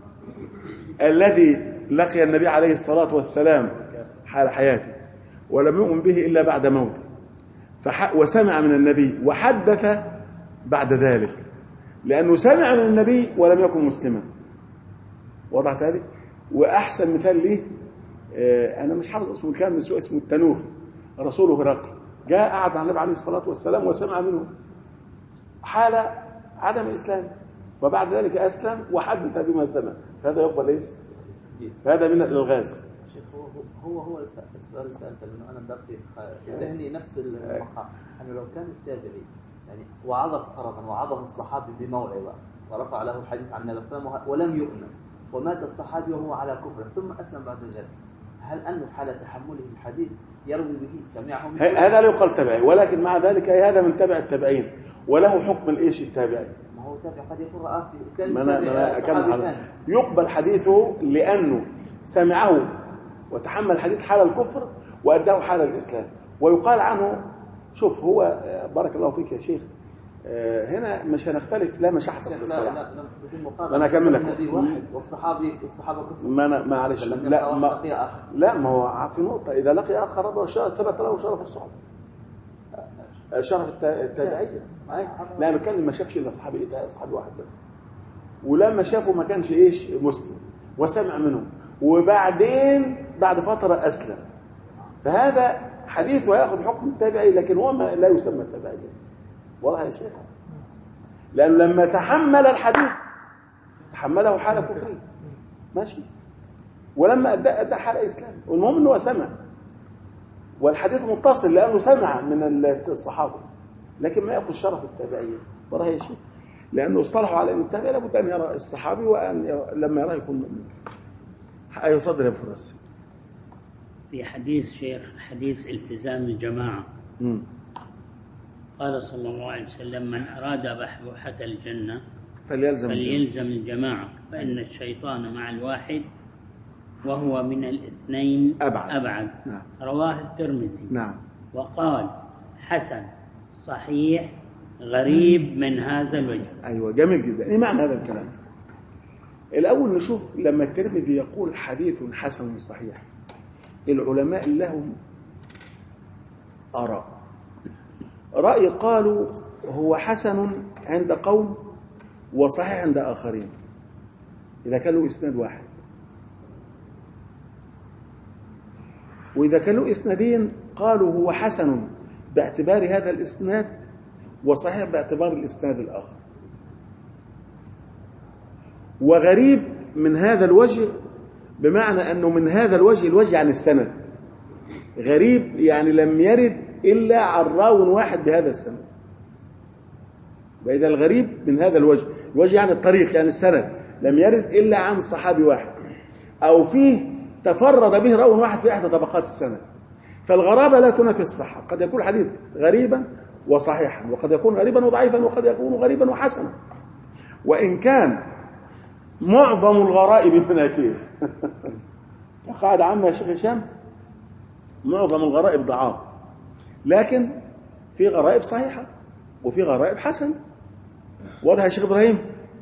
الذي لقي النبي عليه الصلاة والسلام حال حياته ولم يؤمن به إلا بعد موته، وسمع من النبي وحدث بعد ذلك، لأنه سمع من النبي ولم يكن مسلما. وضعت هذه. وأحسن مثال ليه أنا مش حافظ اسمه الكامل، اسمه التنوخي، رسوله هرقل جاء قعد مع النبي عليه الصلاة والسلام وسمع منه حال عدم الإسلام، وبعد ذلك أسلم وحدث بما سمع. هذا يقبل إيش؟ هذا من الإلغاز. شيخ هو السؤال اللي سألته، لأنه أنا بدأت ذهني نفس المقام، أنه لو كان التابعي يعني وعظه فرضا، وعظه الصحابي بموعظة ورفع له الحديث عن النبي صلى الله عليه وسلم ولم يؤمن، ومات الصحابي وهو على كفر ثم أسلم بعد ذلك، هل أنه حال تحمله الحديث يروي به سمعه منه؟ هذا لا يقال تبعي، ولكن مع ذلك هذا من تبع التابعين وله حكم الإيش التابعي. ما هو تابع قد يكون رآه في الإسلام. ما أكمل يقبل حديثه لأنه سمعه وتحمل الحديث حال الكفر وأداه حال الإسلام. ويقال عنه، شوف هو بارك الله فيك يا شيخ، هنا مش هنختلف، لا مش هحتفظ بالصراحة. أنا أكمل لك. النبي واحد والصحابة كفر. معلش لا ما هو في نقطة، إذا لقي آخر ربه ثبت له شرف الصحابة، شرف التابعية. لا أنا كان ما شافش إلا صحابي واحد بس، ولما شافه ما كانش إيش مسلم وسمع منه، وبعدين بعد فترة أسلم، فهذا حديث ويأخذ حكم التابعي، لكن هو لا يسمى التابعية. واضح يا شيخ؟ لأن لما تحمل الحديث تحمله حال كفري ماشي، ولما أدى حال إسلام، والمهم أنه سمع، والحديث متصل لأنه سمع من الصحابة، لكن ما يأخذ شرف التابعية. واضح يا شيخ؟ لأنه اصطلحوا على أن التابعي لابد أن يرى الصحابي، وأن لما يرى يكون مؤمن. أيوة صدر يا فراس. في حديث شيخ، حديث التزام الجماعة، قال صلى الله عليه وسلم: من أراد بحبوحة الجنة فليلزم الجماعة، فإن الشيطان مع الواحد وهو من الاثنين أبعد. نعم. رواه الترمذي. نعم. وقال: حسن صحيح غريب من هذا الوجه. أيوة، جميل جدا. إيه معنى هذا الكلام؟ الأول نشوف لما الترمذي يقول حديث حسن صحيح، العلماء لهم آراء. رأي قالوا هو حسن عند قوم وصحيح عند آخرين إذا كان له إسناد واحد، وإذا كان له إسنادين قالوا هو حسن باعتبار هذا الإسناد وصحيح باعتبار الإسناد الآخر، وغريب من هذا الوجه بمعنى أنه من هذا الوجه عن السند، غريب يعني لم يرد إلا عن راو واحد بهذا السند. وإذا الغريب من هذا الوجه يعني الطريق يعني السند لم يرد إلا عن صحابي واحد، أو فيه تفرد به راو واحد في إحدى طبقات السند. فالغرابة لا تنافي الصحة، قد يكون الحديث غريبا وصحيحا، وقد يكون غريبا وضعيفا، وقد يكون غريبا وحسنا. وإن كان معظم الغرائب مناكير قاعدة عامة يا شيخ هشام، معظم الغرائب ضعاف، لكن في غرائب صحيحة وفي غرائب حسن. واضح يا شيخ إبراهيم؟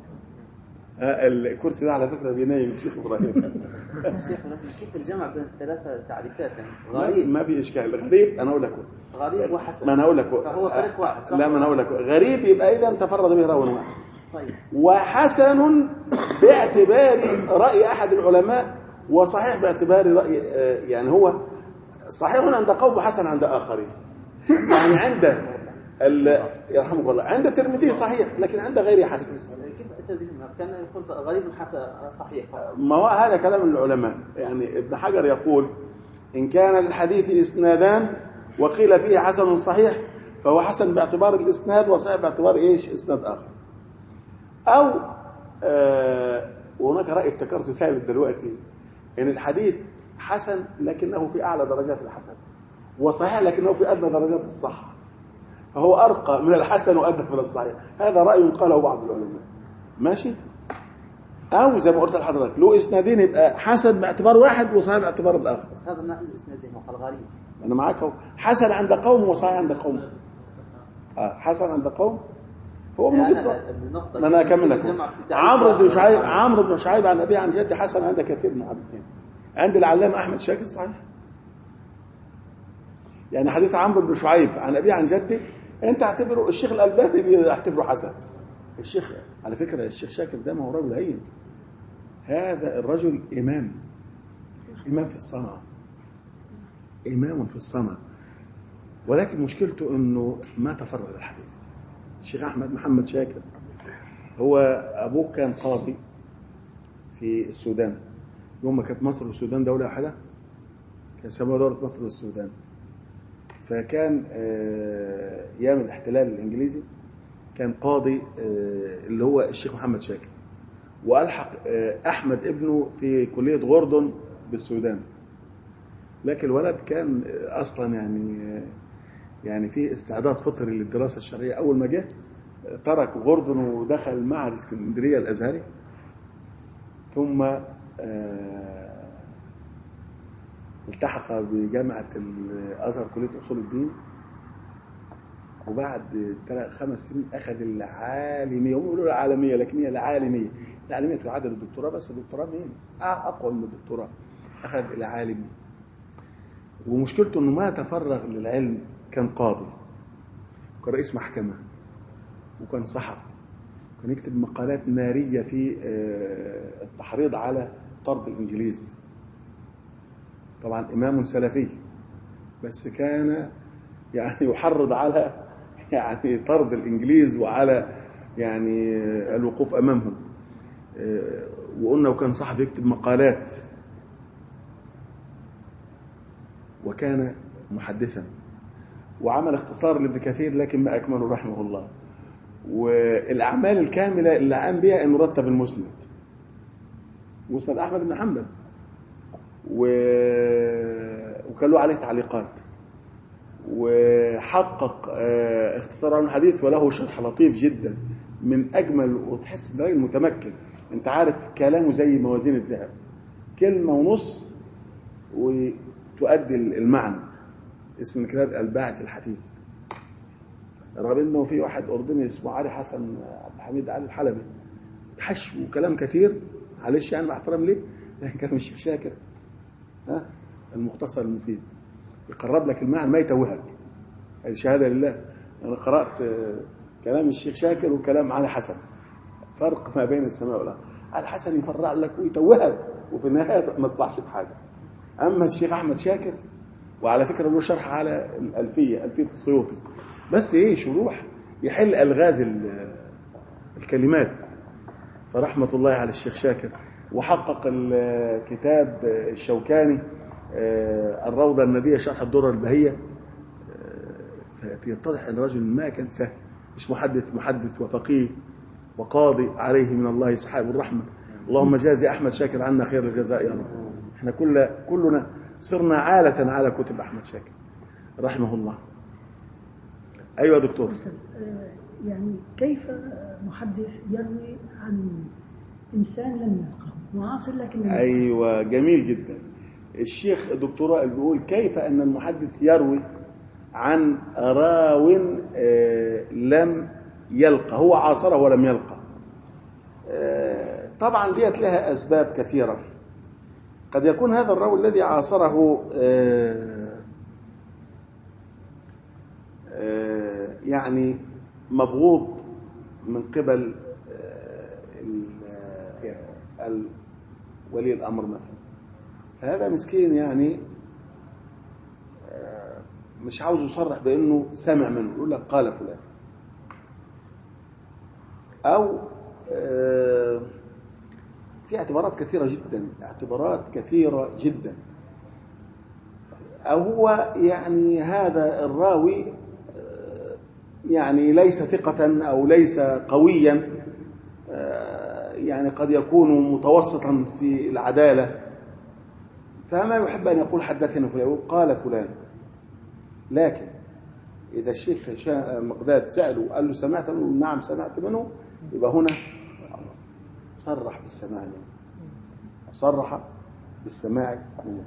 الكرسي ده على فكرة بينايم يا شيخ إبراهيم. شيخ كيف الجمع بين الثلاثة تعريفات؟ غريب ما في إشكال. غريب أنا أقول لك غريب وحسن، ما أنا أقول لك فهو طريق واحد صح؟ لا، ما أنا أقول لك غريب يبقى إذا تفرد به راوي واحد. طيب. وحسن باعتبار رأي أحد العلماء، وصحيح باعتبار رأي يعني هو صحيح عند قوم وحسن عند آخرين. يعني عند يرحمك الله عند الترمذي صحيح، لكن عند غيره حسن. كيف أتى بهم؟ كان يقول غريب حسن صحيح. ما هو هذا كلام العلماء. يعني ابن حجر يقول إن كان للحديث إسنادان وقيل فيه حسن صحيح فهو حسن باعتبار الإسناد وصحيح باعتبار إيش إسناد آخر. أو وهناك رأي افتكرته ثالث دلوقتي، إن الحديث حسن لكنه في أعلى درجات الحسن، وصحيح لكنه في أدنى درجات الصحة، فهو أرقى من الحسن وأدنى من الصحيح. هذا رأي قاله بعض العلماء. ماشي؟ أو زي ما قلت لحضرتك له إسنادين يبقى حسن باعتبار واحد وصحيح باعتبار الآخر. بس هذا ما عنده إسنادين وقال غريب. أنا معاك أهو، حسن عند قوم وصحيح عند قوم. حسن عند قوم هو موجود. ما أنا أكمل لك. عمرو بن شعيب عن أبيه عن جدي حسن عند كثير من الحديثين. عند العلامة أحمد شاكر صحيح. يعني حديث عمرو بن شعيب عن أبيه عن جدي أنت اعتبره، الشيخ الألباني بيعتبره حسن. الشيخ على فكرة الشيخ شاكر ده ما هو رجل هين، هذا الرجل إمام في الصنعة، إمام في الصنعة، ولكن مشكلته أنه ما تفرغ الحديث. الشيخ أحمد محمد شاكر هو أبوه كان قاضي في السودان يوم ما كانت مصر والسودان دولة واحدة، كان سموها دولة مصر والسودان. فكان أيام الاحتلال الإنجليزي كان قاضي اللي هو الشيخ محمد شاكر، وألحق أحمد ابنه في كلية غوردون بالسودان. لكن الولد كان أصلا يعني في استعداد فطري للدراسة الشرعية. أول ما جه ترك غوردون ودخل معهد اسكندرية الأزهري، ثم التحق بجامعة الأزهر كلية أصول الدين، وبعد 5 سنين أخذ العالمية. هم يقولوا العالمية لكن هي العالمية تعادل الدكتوراه، بس الدكتوراه مين؟ أقوى من الدكتوراه. أخذ العالمية، ومشكلته أنه ما تفرغ للعلم. كان قاضي، وكان رئيس محكمة، وكان صحفي، وكان يكتب مقالات نارية في التحريض على طرد الإنجليز. طبعا إمام سلفي، بس كان يعني يحرض على طرد الإنجليز وعلى الوقوف أمامهم. وقلنا وكان صحفي يكتب مقالات، وكان محدثا، وعمل اختصار لابن كثير لكن ما أكمله رحمه الله. والأعمال الكاملة اللي قام بها أنه رتب المسند، مسند أحمد بن حنبل، وكان له عليه تعليقات، وحقق اختصار عن الحديث، وله شرح لطيف جدا من أجمل، وتحس إن راجل متمكن. أنت عارف كلامه زي موازين الذهب، كلمة ونص وتؤدي المعنى. اسم كتاب الباعث الحديث، رغم انه في واحد اردني اسمه علي حسن عبد الحميد علي الحلبي، حشو وكلام كثير، معلش يعني مع احترام ليه، لكن كان الشيخ شاكر المختصر المفيد يقرب لك المعنى ما يتوهك. هذه شهاده لله. انا قرات كلام الشيخ شاكر وكلام علي حسن، فرق ما بين السماء والارض. علي حسن يفرع لك ويتوهك، وفي النهايه ما تطلعش بحاجه. اما الشيخ احمد شاكر، وعلى فكره له شرح على الألفية السيوطي، بس ايه شروح يحل الغاز الكلمات. فرحمه الله على الشيخ شاكر. وحقق الكتاب الشوكاني الروضه النديه شرح الدره البهيه. فيتضح ان الرجل ما كان سهل، مش محدث وفقيه وقاضي، عليه من الله سحاب الرحمه. اللهم جازي احمد شاكر عنا خير الجزاء يا رب. احنا كلنا صرنا عالة على كتب أحمد شاكر رحمه الله. أيوة دكتور. يعني كيف محدث يروي عن إنسان لم يلقه معاصر لكن أيوة جميل جدا. الشيخ الدكتوراه اللي بيقول كيف أن المحدث يروي عن راو لم يلقى، هو عاصره ولم يلقى. طبعا ديت لها أسباب كثيرة. قد يكون هذا الراوي الذي عاصره يعني مبغوض من قبل ولي الأمر مثلا، فهذا مسكين يعني مش عاوز يصرح بأنه سمع منه، يقول لك قال فلان، أو في اعتبارات كثيرة جدا. أو هو يعني هذا الراوي يعني ليس ثقة أو ليس قويا، يعني قد يكون متوسطا في العدالة، فما يحب أن يقول حدثنا فلان، يقول قال فلان. لكن إذا الشيخ مقداد سأله وقال له سمعت منه؟ نعم سمعت منه، يبقى هنا صرح بالسماع منه، صرح بالسماع منه.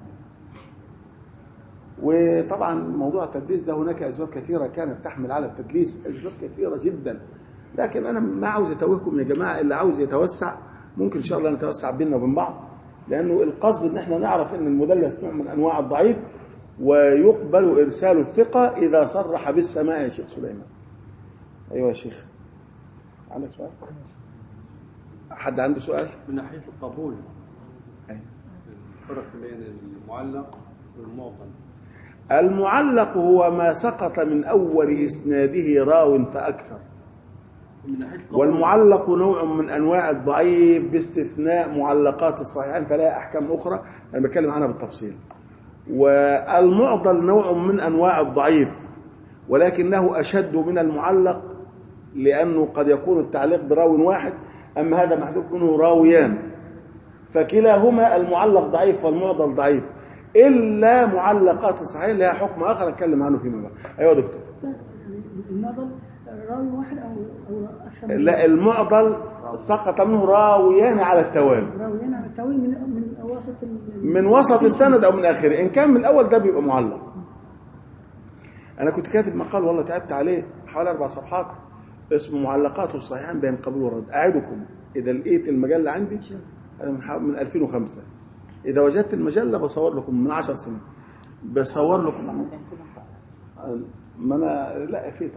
وطبعا موضوع التدليس ده هناك أسباب كثيرة كانت تحمل على التدليس، أسباب كثيرة جدا، لكن أنا ما عاوز أتوهكم يا جماعة. اللي عاوز يتوسع ممكن إن شاء الله نتوسع بيننا وبين بعض، لأنه القصد إن احنا نعرف إن المدلس نوع من أنواع الضعيف، ويقبل إرسال الثقة إذا صرح بالسماع. يا شيخ سليمان. أيوة يا شيخ، عندك سؤال؟ حد عنده سؤال؟ من ناحية القبول، أيوة. الفرق بين المعلق والمعضل. المعلق هو ما سقط من أول إسناده راو فأكثر، والمعلق نوع من أنواع الضعيف باستثناء معلقات الصحيحين، فلها أحكام أخرى أنا بتكلم عنها بالتفصيل. والمعضل نوع من أنواع الضعيف، ولكنه أشد من المعلق، لأنه قد يكون التعليق براو واحد، أما هذا محذوف منه راويان، فكلاهما المعلق ضعيف والمعضل ضعيف، إلا معلقات الصحيحين لها حكم آخر أتكلم عنه فيما بعد. أيوة دكتور. المعضل راوي واحد أو أكثر؟ لا، المعضل سقط منه راويان على التوالي، راويان على التوالي من وسط السند أو من آخره. إن كان من الأول ده بيبقى معلق. أنا كنت كاتب مقال والله تعبت عليه حوالي 4 صفحات اسمه معلقات الصحيحين بين قبول والرد. أعدكم إذا لقيت المجلة عندي من 2005، إذا وجدت المجلة بصور لكم من 10 سنين، بصور لكم. ما أنا لا، في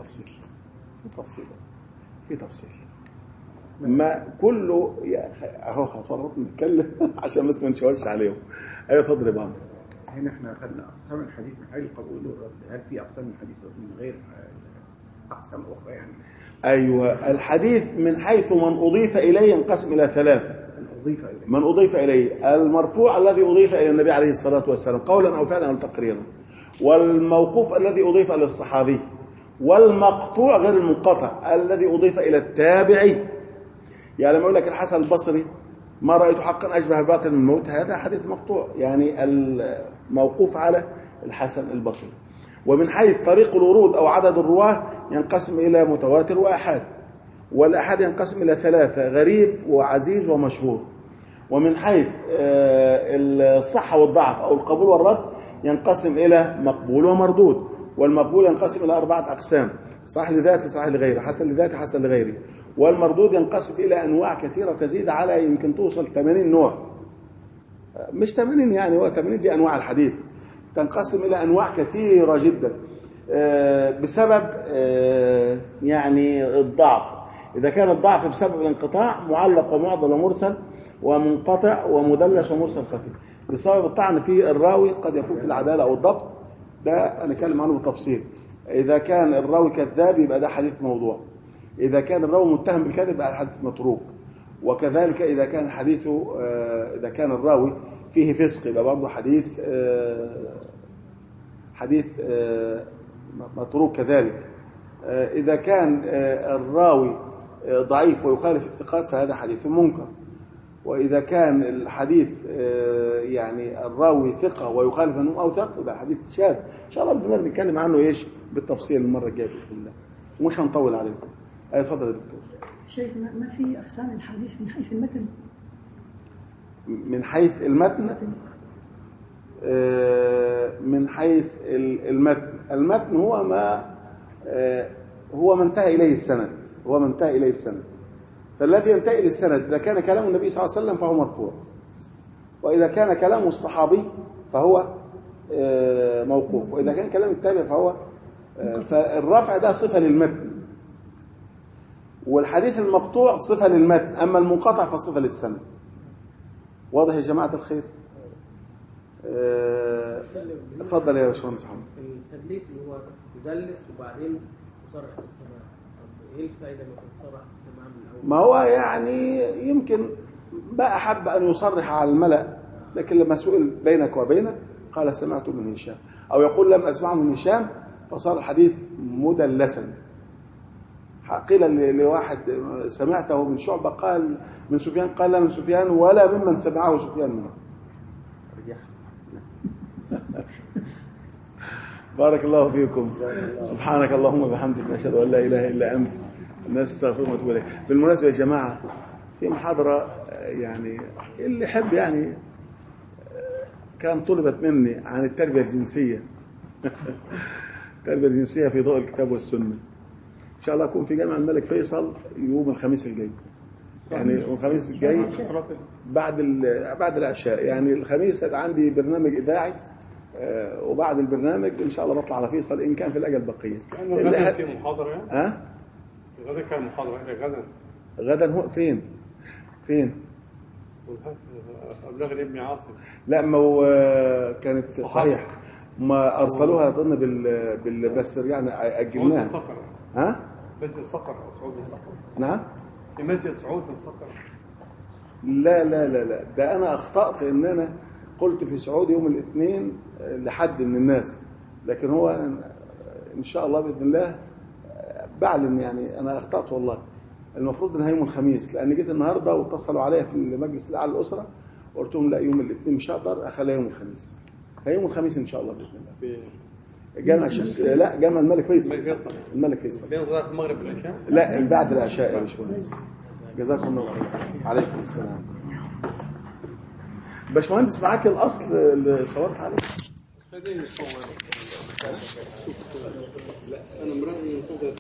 تفصيل ما كله اهو هتفرجكم نتكلم عشان بس ما نشوش عليهم. ايوه اتفضل يا بابا. هنا احنا اخذنا اقسام الحديث من حيث القبول والرد، هل في اقسام الحديث من غير اقسام اخرى يعني؟ ايوه، الحديث من حيث من اضيف اليه ينقسم الى 3. من اضيف اليه: المرفوع الذي اضيف الى النبي عليه الصلاه والسلام قولا او فعلا او تقريرا، والموقوف الذي اضيف الى الصحابي، والمقطوع غير المنقطع الذي اضيف الى التابعي. يعني لما يقول لك الحسن البصري ما رأيت حقا أشبه باطل من الموت، هذا حديث مقطوع، يعني الموقوف على الحسن البصري. ومن حيث طريق الورود أو عدد الرواه ينقسم إلى متواتر وأحاد، والأحاد ينقسم إلى ثلاثة: غريب وعزيز ومشهور. ومن حيث الصحة والضعف أو القبول والرد ينقسم إلى مقبول ومردود، والمقبول ينقسم إلى 4 أقسام: صحيح لذاته، صحيح لغيره، حسن لذاته، حسن لغيره. والمردود ينقسم إلى أنواع كثيرة تزيد على يمكن توصل 80 نوع، مش 80 يعني، هو 80 دي أنواع الحديث، تنقسم إلى أنواع كثيرة جدا بسبب يعني الضعف. إذا كان الضعف بسبب الانقطاع: معلق ومعضل ومرسل ومنقطع ومدلس ومرسل خفي. بسبب الطعن في الراوي قد يكون في العدالة أو الضبط، ده أنا أتكلم عنه بالتفصيل. إذا كان الراوي كذاب يبقى ده حديث موضوع، إذا كان الراوي متهم بالكذب يبقى حديث متروك. وكذلك إذا كان حديثه إذا كان الراوي فيه فسق يبقى برضه حديث متروك كذلك. إذا كان الراوي ضعيف ويخالف الثقات فهذا حديث منكر. وإذا كان الحديث يعني الراوي ثقة ويخالف منهم أو ثقة يبقى حديث شاذ. إن شاء الله بدنا نتكلم عنه إيش بالتفصيل المرة الجاية بإذن الله، ومش هنطول عليكم. اتفضل يا دكتور. شيخ، ما في أقسام الحديث من حيث المتن؟ من حيث المتن، من حيث المتن هو ما انتهى إليه السند، فالذي ينتهي إلى السند إذا كان كلام النبي صلى الله عليه وسلم فهو مرفوع، وإذا كان كلام الصحابي فهو موقوف، وإذا كان كلام التابع فهو فالرفع ده صفة للمتن، والحديث المقطوع صفة للمتن، أما المنقطع فصفة للسند. واضح يا جماعة الخير؟ اتفضل يا باشمهندس محمد. التدليس اللي هو يدلس وبعدين يصرح بالسماع، ايه الفائده لما تصرح بالسماع من الاول؟ ما هو يعني يمكن بقى أحب أن يصرح على الملأ، لكن لما سئل بينك وبينه قال سمعت من هشام، أو يقول لم أسمع من هشام فصار الحديث مدلسا. قيل لواحد سمعته من شعبة قال من سفيان، قال لا من سفيان ولا ممن سمعه سفيان منه. بارك الله فيكم. سبحانك اللهم وبحمدك، نشهد أن لا إله إلا أنت، نستغفرك ونتوب إليك. بالمناسبة يا جماعة في محاضرة يعني اللي يحب يعني كان طلبت مني عن التربية الجنسية التربية الجنسية في ضوء الكتاب والسنة. إن شاء الله أكون في جامع الملك فيصل يوم الخميس الجاي، يعني الخميس الجاي بعد العشاء، يعني الخميس هيبقى عندي برنامج إذاعي، وبعد البرنامج إن شاء الله بطلع على فيصل إن كان في الأجل بقية. غدا في محاضرة يعني؟ غدا كان محاضرة غدا هو فين؟ أبلغ ابن عاصم. لا، ما هو كانت صحيح، ما أرسلوها أظن بس يعني أجلناها. مسجد صقر أو سعود الصقر. نعم؟ في مسجد سعود الصقر. لا لا لا لا، ده أنا أخطأت إن أنا قلت في سعود يوم الاثنين لحد من الناس، لكن هو إن شاء الله بإذن الله بعلم، يعني أنا أخطأت والله. المفروض إنها يوم الخميس، لأن جيت النهاردة واتصلوا عليا في المجلس الأعلى للأسرة وقلت لهم لا يوم الاثنين مش هقدر، أخليها يوم الخميس. يوم الخميس إن شاء الله بإذن الله. جامع لا جامع الملك فيصل. الملك فيصل. بين صلاة المغرب والعشاء؟ لا بعد العشاء يا باشمهندس. جزاكم الله خير. عليكم السلام. باشمهندس معاك الأصل اللي صورت عليه؟ لا أنا مرة